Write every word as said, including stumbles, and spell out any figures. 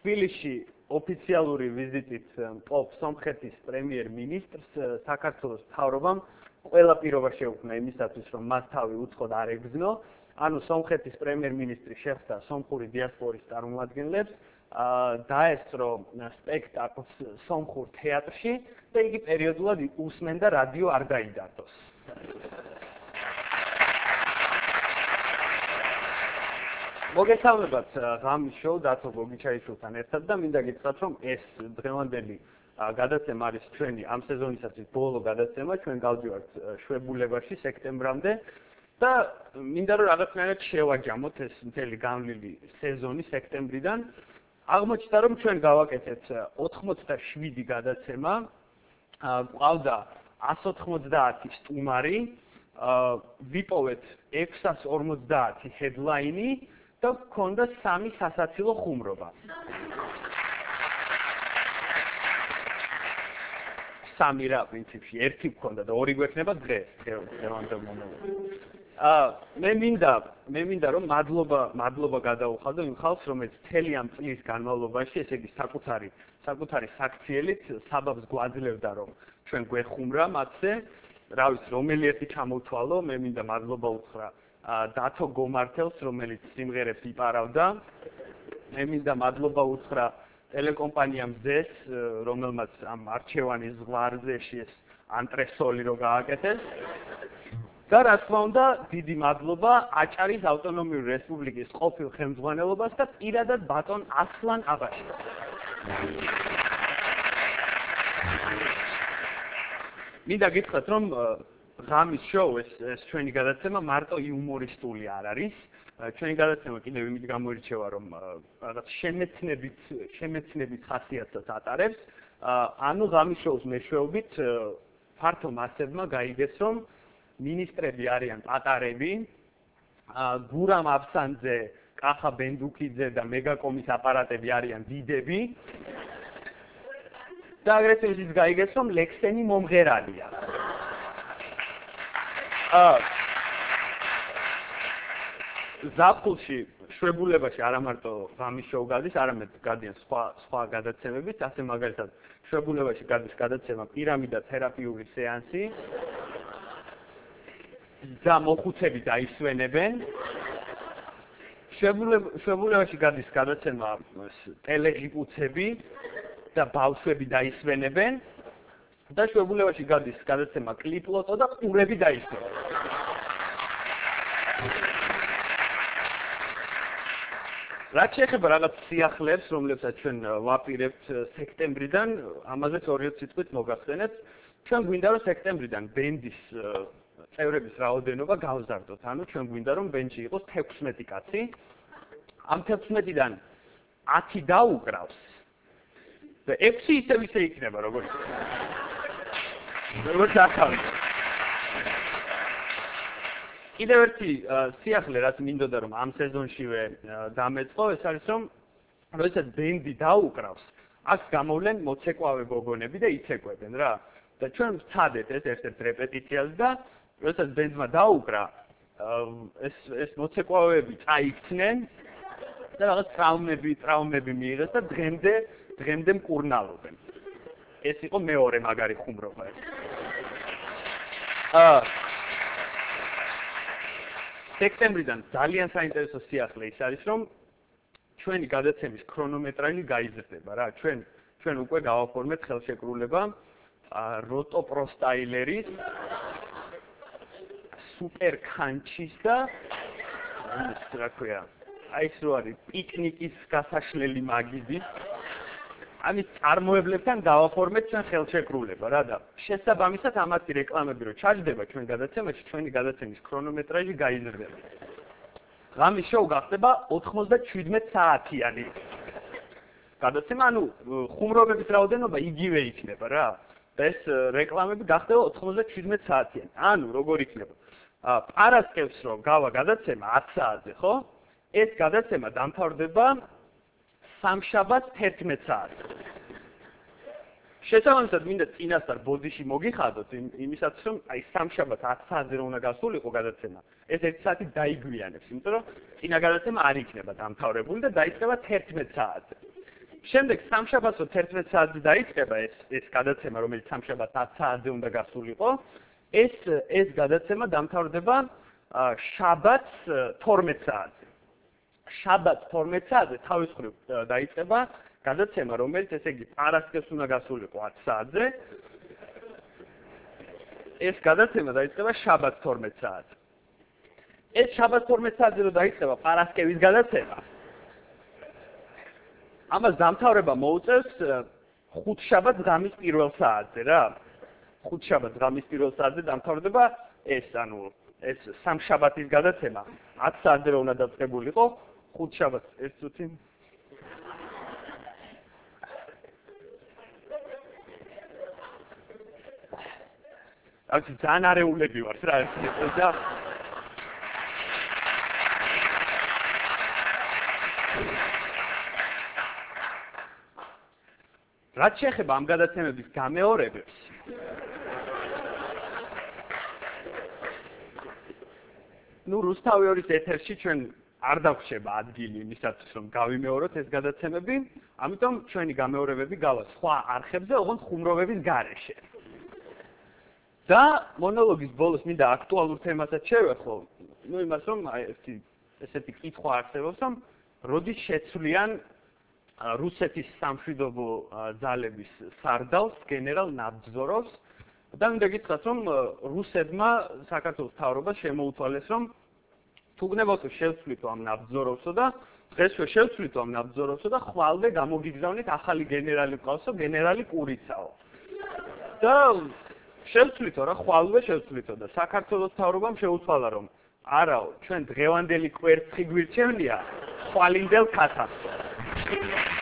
თბილისში ოფიციალური ვიზიტით მყოფ სომხეთის პრემიერ-მინისტრს საქართველოს მთავრობამ ყველა პირობა შეუქმნა იმისათვის, რომ მას თავი უცხოდ არ ეგზნო. ანუ სომხეთის პრემიერ-მინისტრი შეხვდა სომხური დიასპორის წარმომადგენლებს, დაესწრო სპექტაკლს სომხურ თეატრში და იგი პერიოდულად უსმენდა რადიო არ დაიდარდოს. მოგესალმებათ ღამის შოუ დათო გოგიჩაიშვილთან ერთად და მინდა გითხრათ, რომ ეს დღევანდელი გადაცემა არის ჩვენი ამ სეზონისათვის ბოლო გადაცემა, ჩვენ გავდივართ შვებულებაში სექტემბრამდე და მინდა რომ რაღაცნაირად შევაჯამოთ ეს მთელი განვლილი სეზონი სექტემბრიდან. აღმოჩნდა, რომ ჩვენ გავაკეთეთ ოთხმოცდაშვიდი გადაცემა, გვყავდა ას ოთხმოცდაათი სტუმარი, ვიპოვეთ ექვსას ორმოცდაათი ჰედლაინი და გქონდა სამი სასაცილო ხუმრობა. სამი რა პრინციპში, ერთი გქონდა და ორი გვექნება დღეს, დღევანდელ მომენტში. აა მე მინდა, მე მინდა რომ მადლობა, მადლობა გადაუხადო იმ ხალხს, რომელიც მთელი ამ წლის განმავლობაში, ესე იგი საკუთარი, საკუთარი საქციელით საბაბს გვაძლევდა, რომ ჩვენ გვეხუმრა მათზე. რა ვიცი, რომელი ერთი ჩამოვთვალო, მე მინდა მადლობა უთხრა დათო გომართელს, რომელიც სიმღერებს იპარავდა. მე მინდა მადლობა უთხრა ტელეკომპანიამ ზეს, რომელმაც ამ არჩევანის ზღვარზე ეს ანტრესოლი რო გააკეთეს. და რა თქმა უნდა, დიდი მადლობა აჭარის ავტონომიური რესპუბლიკის ყოფილ ხელმძღვანელობას და პირადად ბატონ ასლან აბაშიძეს. მინდა გითხრათ, რომ ღამის შოუ ეს ეს ჩვენი გადაცემა მარტო იუმორისტული არ არის. ჩვენი გადაცემა კიდევ იმით გამოირჩევა, რომ რაღაც შემეცნებით, შემეცნებით ხასიათსაც ატარებს. ანუ ღამის შოუს მეშვეობით ფართო მასებმა გაიგეს, რომ მინისტრები არიან პატარები, გურამ აფსანძე, კახა ბენდუქიძე და მეგაკომის აპარატები არიან დიდები. და აგრეთვე ის გაიგეს, რომ ლექსენი მომღერალია. აა ზაფხულში შვებულებაში არა მარტო ღამის შოუ გადის, არამედ გადიან სხვა სხვა გადაცემებიც, ასე მაგალითად შვებულებაში გადის გადაცემა პირამიდა თერაპიული სეანსი და მოხუცები დაისვენებენ. შვებულებაში გადის გადაცემა ტელეღიპუცები და ბავშვები დაისვენებენ და შვებულებაში გადის გადაცემა კლიპლოტო და ყურები დაისვენებენ. რაც შეეხება რაღაც სიახლეებს, რომლებსაც ჩვენ ვაპირებთ სექტემბრიდან, ამაზეც ორი სიტყვით მოგახსენეთ. ჩვენ გვინდა რომ სექტემბრიდან ბენდის წევრების რაოდენობა გავზარდოთ. ანუ ჩვენ გვინდა რომ ბენდში იყოს თექვსმეტი კაცი. ამ თექვსმეტიდან ათი დაუკრავს. და ექვსი ისევ ისე იქნება, როგორც როგორც ახალი. კიდევ ერთი სიახლე, რაც მინდოდა რომ ამ სეზონშივე დამეწყო, ეს არის რომ როდესაც ბენდი დაუკრავს, აქ გამოვლენ მოცეკვავე გოგონები და იცეკვებენ რა. და ჩვენ ვცადეთ ეს ერთ-ერთ რეპეტიციას და როდესაც ბენდმა დაუკრა, ეს ეს მოცეკვავეები წაიქცნენ და რაღაც ტრავმები, ტრავმები მიიღეს და დღემდე დღემდე მკურნალობენ. ეს იყო მეორე მაგარი ხუმრობა. აა სექტემბრიდან ძალიან საინტერესო სიახლე ის არის, რომ ჩვენი გადაცემის ქრონომეტრაჟი გაიზრდება რა. ჩვენ ჩვენ უკვე გავაფორმეთ ხელშეკრულება როტო პროსტაილერის, სუპერ ქანჩის და რა ქვია, აი ეს რო არის პიკნიკის გასაშლელი მაგიდის. ამის წარმოებლებთან გავაფორმეთ ჩვენ ხელშეკრულება რა და შესაბამისად ამათი რეკლამები რო ჩაჯდება ჩვენ გადაცემაში, ჩვენი გადაცემის ქრონომეტრაჟი გაიზრდება. ღამის შოუ გახდება ოთხმოცდაშვიდმეტ საათიანი გადაცემა, ანუ ხუმრობების რაოდენობა იგივე იქნება რა. და ეს რეკლამები გახდება ოთხმოცდაშვიდმეტ საათიანი. ანუ როგორ იქნება? პარასკევს რო გავა გადაცემა ათ საათზე, ხო? ეს გადაცემა დამთავრდება სამშაბათს თერთმეტ საათზე. შესაბამისად მინდა წინასწარ ბოდიში მოგიხადოთ იმისათვის, რომ აი სამშაბათ ათ საათზე რომ უნდა გასულიყო გადაცემა, ეს ერთი საათი დაიგვიანებს, იმიტომ რომ წინა გადაცემა არ იქნება დამთავრებული და დაიწყება თერთმეტ საათზე. შემდეგ სამშაბათს თერთმეტ საათზე დაიწყება ეს ეს გადაცემა, რომელიც სამშაბათს ათ საათზე უნდა გასულიყო. ეს ეს გადაცემა დამთავრდება შაბათს თორმეტ საათზე. შაბათს თორმეტ საათზე თავის მხრივ დაიწყება გადაცემა, რომელიც ესე იგი პარასკევს უნდა გასულიყო ათ საათზე. ეს გადაცემა დაიწყება შაბათს თორმეტ საათზე. ეს შაბათს თორმეტ საათზე რო დაიწყება პარასკევის გადაცემა. ამას დამთავრება მოუწევს ხუთშაბათს ღამის პირველ საათზე რა. ხუთშაბათს ღამის პირველ საათზე დამთავრდება ეს, ანუ ეს სამშაბათის გადაცემა. ათ საათზე რო უნდა დაწყებულიყო, ხუთშაბათს ეს წუთი აქ ძალიან არეულები ვართ რა ეს და რაც შეეხება ამ გადაცემების გამეორებებს ნუ რუსთავი ორის ეთერში ჩვენ არ დაგვშება ადგილი იმისათვის რომ გავიმეოროთ ეს გადაცემები, ამიტომ ჩვენი გამეორებები გავა სხვა არხებზე, ოღონდ ხუმრობების გარეშე. და მონოლოგის ბოლოს მინდა აქტუალურ თემასაც შევეხო, ნუ იმას რომ ერთი ესეთი კითხვა არსებობს, რომ როდის შეცვლიან რუსეთის სამშვიდობო ძალების სარდალს გენერალ ნაბძოროვს და მინდა გითხრათ რომ რუსებმა საქართველოს მთავრობას შემოუცვალეს რომ თუ გნებავთ შევცვლითო ამ ნაბძოროვსო და დღესვე შევცვლითო ამ ნაბძოროვსო და ხვალვე გამოგიგზავნით ახალი გენერალი ყავსო გენერალი კურიცაო და შევცვლითო რა ხვალვე შევცვლითო და საქართველოს მთავრობამ შეუცვალა რომ არაო ჩვენ დღევანდელი კვერცხი გვირჩევნია ხვალინდელ ქათასო